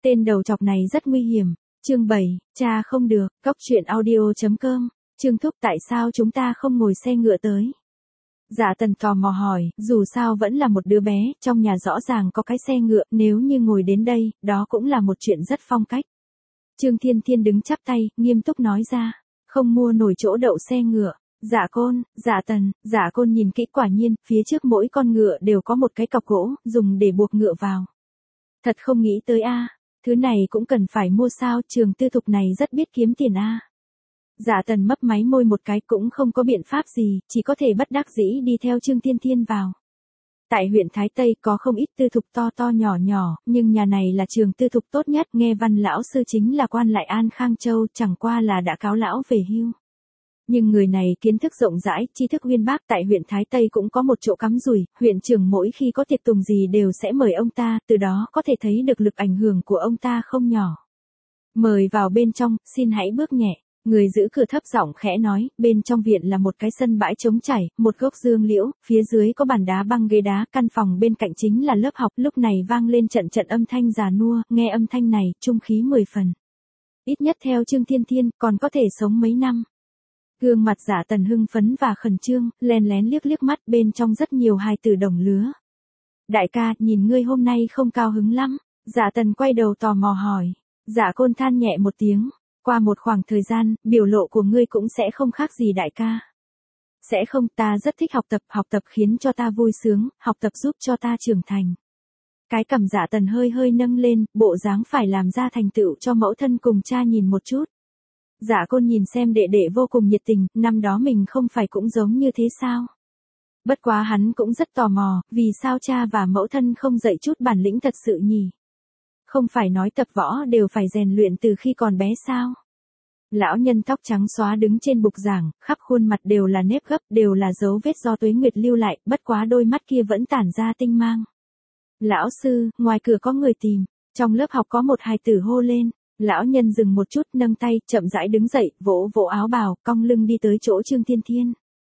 Tên đầu chọc này rất nguy hiểm. Chương 7, cha không được, Cóc Truyện Audio.com. Trương Thúc, tại sao chúng ta không ngồi xe ngựa tới? Dạ Tần tò mò hỏi, dù sao vẫn là một đứa bé, trong nhà rõ ràng có cái xe ngựa, nếu như ngồi đến đây, đó cũng là một chuyện rất phong cách. Trương Thiên Thiên đứng chắp tay, nghiêm túc nói ra, không mua nổi chỗ đậu xe ngựa. Dạ Côn, Dạ Tần, Dạ Côn nhìn kỹ, quả nhiên, phía trước mỗi con ngựa đều có một cái cọc gỗ, dùng để buộc ngựa vào. Thật không nghĩ tới a, thứ này cũng cần phải mua sao, Trường Tư Thục này rất biết kiếm tiền a. Dạ Tần mấp máy môi một cái, cũng không có biện pháp gì, chỉ có thể bất đắc dĩ đi theo Trương Thiên Thiên vào. Tại huyện Thái Tây có không ít tư thục to to nhỏ nhỏ, nhưng nhà này là trường tư thục tốt nhất, nghe Văn lão sư chính là quan lại An Khang Châu, chẳng qua là đã cáo lão về hưu. Nhưng người này kiến thức rộng rãi, tri thức uyên bác, tại huyện Thái Tây cũng có một chỗ cắm rủi, huyện trưởng mỗi khi có tiệc tùng gì đều sẽ mời ông ta, từ đó có thể thấy được lực ảnh hưởng của ông ta không nhỏ. Mời vào bên trong, xin hãy bước nhẹ. Người giữ cửa thấp giọng khẽ nói, bên trong viện là một cái sân bãi trống trải, một gốc dương liễu, phía dưới có bàn đá băng ghế đá, căn phòng bên cạnh chính là lớp học, lúc này vang lên trận trận âm thanh già nua, nghe âm thanh này, trung khí 10 phần. Ít nhất theo Trương Thiên Thiên, còn có thể sống mấy năm. Gương mặt Dạ Tần hưng phấn và khẩn trương, lén lén liếc liếc mắt, bên trong rất nhiều hài tử đồng lứa. Đại ca, nhìn ngươi hôm nay không cao hứng lắm. Dạ Tần quay đầu tò mò hỏi. Dạ Côn than nhẹ một tiếng. Qua một khoảng thời gian, biểu lộ của ngươi cũng sẽ không khác gì đại ca. Sẽ không, ta rất thích học tập khiến cho ta vui sướng, học tập giúp cho ta trưởng thành. Cái cằm Dạ Tần hơi hơi nâng lên, bộ dáng phải làm ra thành tựu cho mẫu thân cùng cha nhìn một chút. Dạ Côn nhìn xem đệ đệ vô cùng nhiệt tình, năm đó mình không phải cũng giống như thế sao? Bất quá hắn cũng rất tò mò, vì sao cha và mẫu thân không dạy chút bản lĩnh thật sự nhỉ? Không phải nói tập võ đều phải rèn luyện từ khi còn bé sao? Lão nhân tóc trắng xóa đứng trên bục giảng, khắp khuôn mặt đều là nếp gấp, đều là dấu vết do tuế nguyệt lưu lại, bất quá đôi mắt kia vẫn tản ra tinh mang. Lão sư, ngoài cửa có người tìm, trong lớp học có một hài tử hô lên. Lão nhân dừng một chút, nâng tay, chậm rãi đứng dậy, vỗ vỗ áo bào, cong lưng đi tới chỗ Trương Thiên Thiên.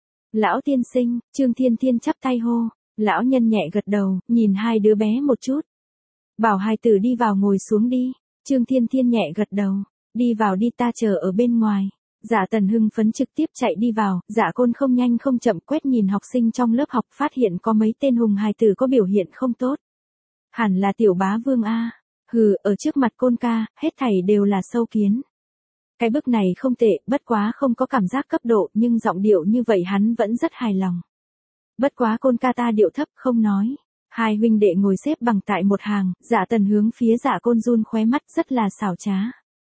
Lão tiên sinh, Trương Thiên Thiên chắp tay hô. Lão nhân nhẹ gật đầu, nhìn hai đứa bé một chút. Bảo hài tử đi vào ngồi xuống đi. Trương Thiên Thiên nhẹ gật đầu. Đi vào đi, ta chờ ở bên ngoài. Dạ Tần hưng phấn trực tiếp chạy đi vào, Dạ Côn không nhanh không chậm quét nhìn học sinh trong lớp học, phát hiện có mấy tên hùng hài tử có biểu hiện không tốt. Hẳn là tiểu bá vương a. Hừ, ở trước mặt Côn ca, hết thảy đều là sâu kiến. Cái bức này không tệ, bất quá không có cảm giác cấp độ, nhưng giọng điệu như vậy hắn vẫn rất hài lòng. Bất quá Côn ca ta điệu thấp không nói. Hai huynh đệ ngồi xếp bằng tại một hàng, Dạ Tần hướng phía Dạ Côn run khóe mắt, rất là xảo trá.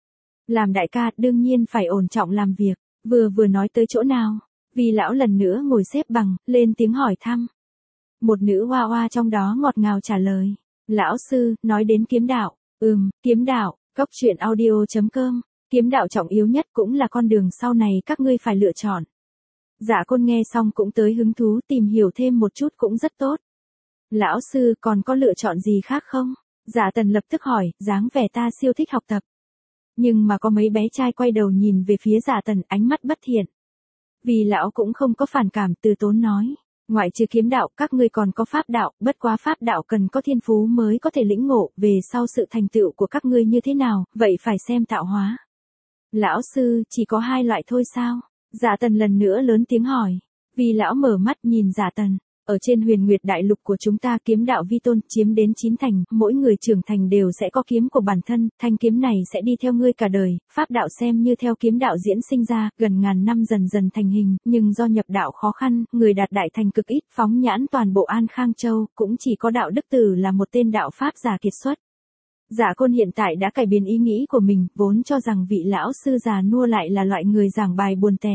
Làm đại ca, đương nhiên phải ổn trọng làm việc, vừa nói tới chỗ nào. Vì lão lần nữa ngồi xếp bằng, lên tiếng hỏi thăm. Một nữ hoa hoa trong đó ngọt ngào trả lời. Lão sư, nói đến kiếm đạo. Kiếm đạo, Cóc Truyện Audio.com. Kiếm đạo trọng yếu nhất cũng là con đường sau này các ngươi phải lựa chọn. Dạ Côn nghe xong cũng tới hứng thú, tìm hiểu thêm một chút cũng rất tốt. Lão sư, còn có lựa chọn gì khác không? Dạ Tần lập tức hỏi, dáng vẻ ta siêu thích học tập. Nhưng mà có mấy bé trai quay đầu nhìn về phía Dạ Tần, ánh mắt bất thiện. Vì lão cũng không có phản cảm, từ tốn nói. Ngoại trừ kiếm đạo, các ngươi còn có pháp đạo, bất quá pháp đạo cần có thiên phú mới có thể lĩnh ngộ, về sau sự thành tựu của các ngươi như thế nào, vậy phải xem tạo hóa. Lão sư, chỉ có hai loại thôi sao? Dạ Tần lần nữa lớn tiếng hỏi. Vì lão mở mắt nhìn Dạ Tần. Ở trên huyền nguyệt đại lục của chúng ta kiếm đạo vi tôn chiếm đến 9 thành, mỗi người trưởng thành đều sẽ có kiếm của bản thân, thanh kiếm này sẽ đi theo ngươi cả đời, pháp đạo xem như theo kiếm đạo diễn sinh ra, gần ngàn năm dần dần thành hình, nhưng do nhập đạo khó khăn, người đạt đại thành cực ít, phóng nhãn toàn bộ An Khang Châu, cũng chỉ có đạo đức tử là một tên đạo pháp giả kiệt xuất. Dạ Côn hiện tại đã cải biến ý nghĩ của mình, vốn cho rằng vị lão sư già nua lại là loại người giảng bài buồn tẻ.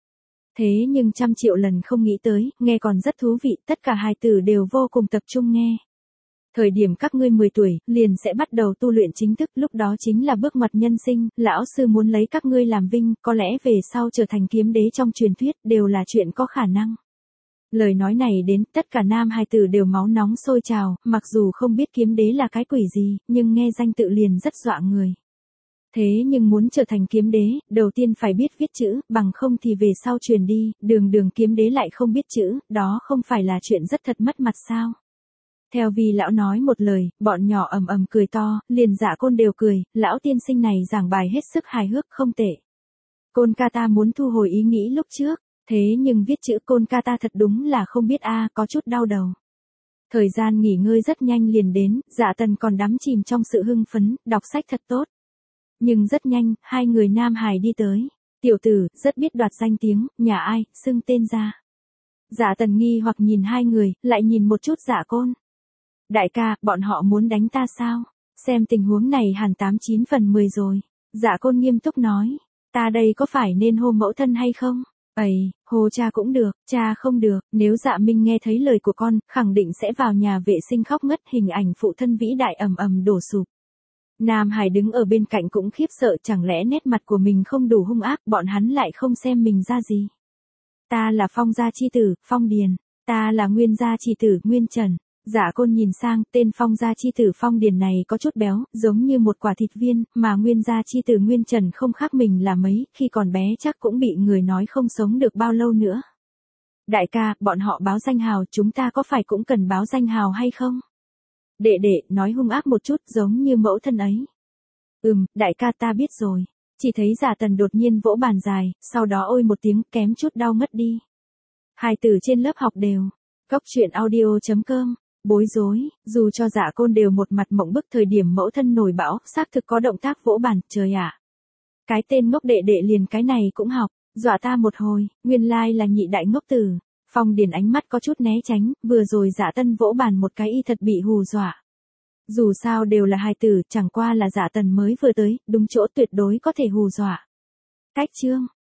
Thế nhưng trăm triệu lần không nghĩ tới, nghe còn rất thú vị, tất cả hài tử đều vô cùng tập trung nghe. Thời điểm các ngươi 10 tuổi, liền sẽ bắt đầu tu luyện chính thức, lúc đó chính là bước ngoặt nhân sinh, lão sư muốn lấy các ngươi làm vinh, có lẽ về sau trở thành kiếm đế trong truyền thuyết, đều là chuyện có khả năng. Lời nói này đến, tất cả nam hài tử đều máu nóng sôi trào, mặc dù không biết kiếm đế là cái quỷ gì, nhưng nghe danh tự liền rất dọa người. Thế nhưng muốn trở thành kiếm đế, đầu tiên phải biết viết chữ, bằng không thì về sau truyền đi, đường kiếm đế lại không biết chữ, đó không phải là chuyện rất thật mất mặt sao. Theo vì lão nói một lời, bọn nhỏ ầm ầm cười to, liền Dạ Côn đều cười, lão tiên sinh này giảng bài hết sức hài hước không tệ. Côn ca ta muốn thu hồi ý nghĩ lúc trước, thế nhưng viết chữ Côn ca ta thật đúng là không biết có chút đau đầu. Thời gian nghỉ ngơi rất nhanh liền đến, Dạ Tần còn đắm chìm trong sự hưng phấn, đọc sách thật tốt. Nhưng rất nhanh, hai người nam hài đi tới. Tiểu tử, rất biết đoạt danh tiếng, nhà ai, xưng tên ra. Dạ Tần nghi hoặc nhìn hai người, lại nhìn một chút Dạ Côn. Đại ca, bọn họ muốn đánh ta sao? Xem tình huống này hẳn 89 phần 10 rồi. Dạ Côn nghiêm túc nói. Ta đây có phải nên hô mẫu thân hay không? Hô cha cũng được, cha không được, nếu Dạ Minh nghe thấy lời của con, khẳng định sẽ vào nhà vệ sinh khóc ngất, hình ảnh phụ thân vĩ đại ầm ầm đổ sụp. Nam Hải đứng ở bên cạnh cũng khiếp sợ, chẳng lẽ nét mặt của mình không đủ hung ác, bọn hắn lại không xem mình ra gì. Ta là Phong gia chi tử, Phong Điền, ta là Nguyên gia chi tử, Nguyên Trần. Dạ Côn nhìn sang, tên Phong gia chi tử Phong Điền này có chút béo, giống như một quả thịt viên, mà Nguyên gia chi tử Nguyên Trần không khác mình là mấy, khi còn bé chắc cũng bị người nói không sống được bao lâu nữa. Đại ca, bọn họ báo danh hào, chúng ta có phải cũng cần báo danh hào hay không? Đệ đệ, nói hung ác một chút, giống như mẫu thân ấy. Đại ca ta biết rồi. Chỉ thấy Dạ Tần đột nhiên vỗ bàn dài, sau đó ôi một tiếng, kém chút đau mất đi. Hài tử trên lớp học đều. Góc truyện audio.com. Bối rối, dù cho Dạ Côn đều một mặt mộng bức thời điểm mẫu thân nổi bão, xác thực có động tác vỗ bàn, trời ạ. Cái tên ngốc đệ đệ liền cái này cũng học, dọa ta một hồi, nguyên lai là nhị đại ngốc tử. Phong Điền ánh mắt có chút né tránh, vừa rồi Dạ Tân vỗ bàn một cái y thật bị hù dọa. Dù sao đều là hài tử, chẳng qua là Dạ Tần mới vừa tới, đúng chỗ tuyệt đối có thể hù dọa. Cách chương.